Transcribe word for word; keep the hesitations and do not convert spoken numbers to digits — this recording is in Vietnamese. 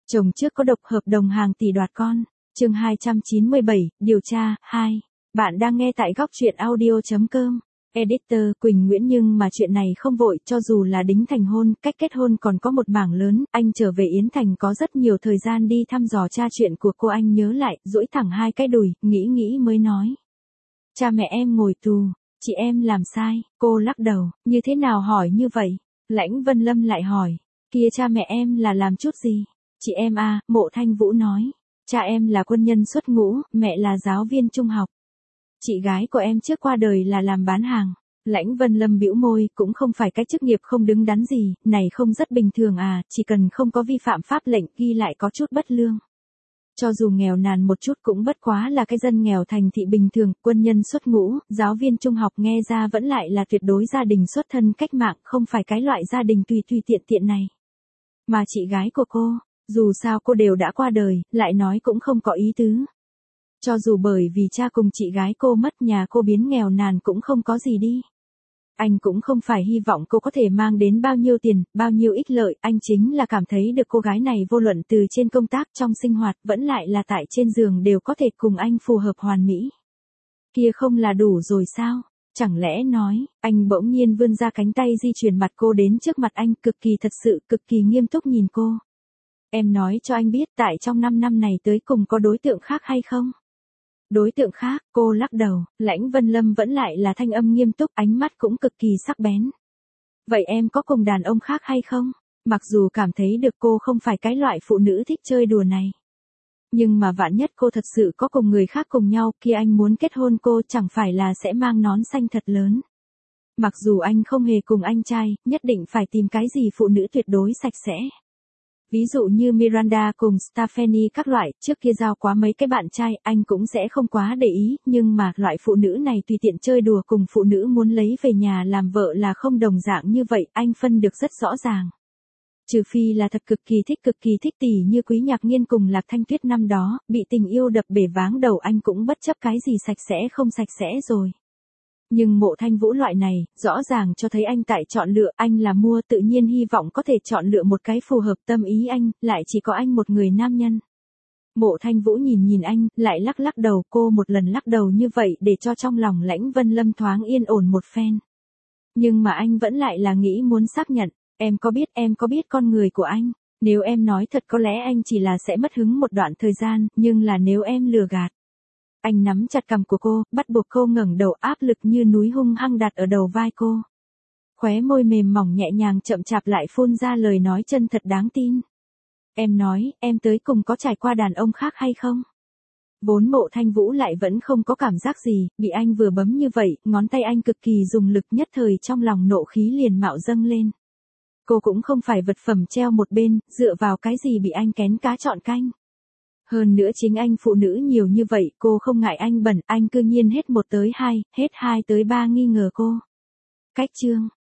Chồng trước có độc hợp đồng hàng tỷ đoạt con. Chương hai trăm chín mươi bảy, điều tra, hai. Bạn đang nghe tại góc truyện audio chấm com. Editor Quỳnh Nguyễn, nhưng mà chuyện này không vội, cho dù là đính thành hôn, cách kết hôn còn có một mảng lớn, anh trở về Yến Thành có rất nhiều thời gian đi thăm dò cha chuyện của cô. Anh nhớ lại, duỗi thẳng hai cái đùi, nghĩ nghĩ mới nói. Cha mẹ em ngồi tù, chị em làm sai. Cô lắc đầu, như thế nào hỏi như vậy? Lãnh Vân Lâm lại hỏi, kia cha mẹ em là làm chút gì? Chị em à, Mộ Thanh Vũ nói, cha em là quân nhân xuất ngũ, mẹ là giáo viên trung học. Chị gái của em trước qua đời là làm bán hàng. Lãnh Vân Lâm bĩu môi, cũng không phải cái chức nghiệp không đứng đắn gì, này không rất bình thường à, chỉ cần không có vi phạm pháp lệnh ghi lại có chút bất lương. Cho dù nghèo nàn một chút cũng bất quá là cái dân nghèo thành thị bình thường, quân nhân xuất ngũ, giáo viên trung học nghe ra vẫn lại là tuyệt đối gia đình xuất thân cách mạng, không phải cái loại gia đình tùy tùy tiện tiện này. Mà chị gái của cô, dù sao cô đều đã qua đời, lại nói cũng không có ý tứ. Cho dù bởi vì cha cùng chị gái cô mất, nhà cô biến nghèo nàn cũng không có gì đi. Anh cũng không phải hy vọng cô có thể mang đến bao nhiêu tiền, bao nhiêu ích lợi, anh chính là cảm thấy được cô gái này vô luận từ trên công tác, trong sinh hoạt, vẫn lại là tại trên giường đều có thể cùng anh phù hợp hoàn mỹ. Kia không là đủ rồi sao? Chẳng lẽ nói, anh bỗng nhiên vươn ra cánh tay di chuyển mặt cô đến trước mặt anh, cực kỳ thật sự, cực kỳ nghiêm túc nhìn cô. Em nói cho anh biết tại trong năm năm này tới cùng có đối tượng khác hay không? Đối tượng khác, cô lắc đầu. Lãnh Vân Lâm vẫn lại là thanh âm nghiêm túc, ánh mắt cũng cực kỳ sắc bén. Vậy em có cùng đàn ông khác hay không? Mặc dù cảm thấy được cô không phải cái loại phụ nữ thích chơi đùa này. Nhưng mà vạn nhất cô thật sự có cùng người khác cùng nhau, kia anh muốn kết hôn cô chẳng phải là sẽ mang nón xanh thật lớn. Mặc dù anh không hề cùng anh trai, nhất định phải tìm cái gì phụ nữ tuyệt đối sạch sẽ. Ví dụ như Miranda cùng Stephanie các loại, trước kia giao quá mấy cái bạn trai, anh cũng sẽ không quá để ý, nhưng mà loại phụ nữ này tùy tiện chơi đùa cùng phụ nữ muốn lấy về nhà làm vợ là không đồng dạng như vậy, anh phân được rất rõ ràng. Trừ phi là thật cực kỳ thích cực kỳ thích tỷ như Quý Nhạc Nghiên cùng Lạc Thanh Tuyết năm đó, bị tình yêu đập bể váng đầu, anh cũng bất chấp cái gì sạch sẽ không sạch sẽ rồi. Nhưng Mộ Thanh Vũ loại này, rõ ràng cho thấy anh tại chọn lựa, anh là mua, tự nhiên hy vọng có thể chọn lựa một cái phù hợp tâm ý anh, lại chỉ có anh một người nam nhân. Mộ Thanh Vũ nhìn nhìn anh, lại lắc lắc đầu, cô một lần lắc đầu như vậy để cho trong lòng Lãnh Vân Lâm thoáng yên ổn một phen. Nhưng mà anh vẫn lại là nghĩ muốn xác nhận, em có biết, em có biết con người của anh, nếu em nói thật có lẽ anh chỉ là sẽ mất hứng một đoạn thời gian, nhưng là nếu em lừa gạt. Anh nắm chặt cằm của cô, bắt buộc cô ngẩng đầu, áp lực như núi hung hăng đặt ở đầu vai cô. Khóe môi mềm mỏng nhẹ nhàng chậm chạp lại phun ra lời nói chân thật đáng tin. Em nói, em tới cùng có trải qua đàn ông khác hay không? Vốn Mộ Thanh Vũ lại vẫn không có cảm giác gì, bị anh vừa bấm như vậy, ngón tay anh cực kỳ dùng lực, nhất thời trong lòng nộ khí liền mạo dâng lên. Cô cũng không phải vật phẩm treo một bên, dựa vào cái gì bị anh kén cá chọn canh. Hơn nữa chính anh phụ nữ nhiều như vậy, cô không ngại anh bẩn, anh cư nhiên hết một tới hai, hết hai tới ba nghi ngờ cô. Cách chương,